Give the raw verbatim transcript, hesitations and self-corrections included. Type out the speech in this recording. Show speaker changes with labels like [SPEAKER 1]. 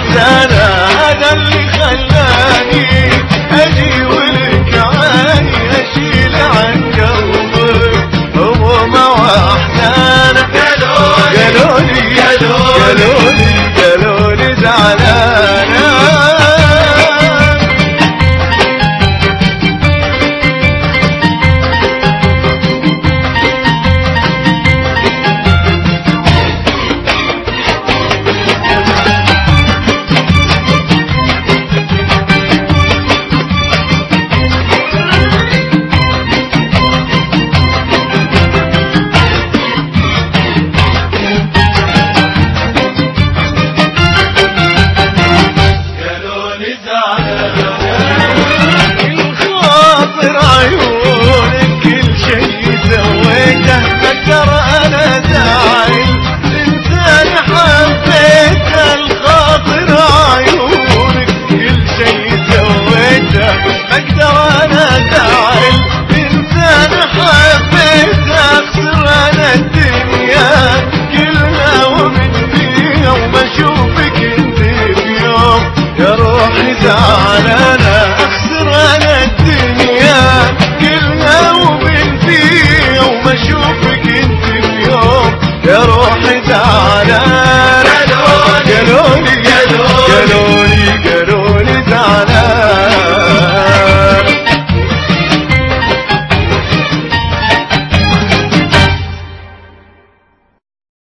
[SPEAKER 1] واحزانه، هذا اللي خلاني اجي ولك عاني اشيل عن قلبك همومه واحزانه. قالوا لي قالوا لي قالوا لي زعلانه. الخاطر عيونك كل شي سويته، اقدر انا زعل انسان حبيته. الخاطر عيونك كل شي سويته، اقدر انا زعل انسان حبيته. اخسر انا الدنيا كلها ومن فيها وما اشوفك انت في يوم يا روحي زعلانه.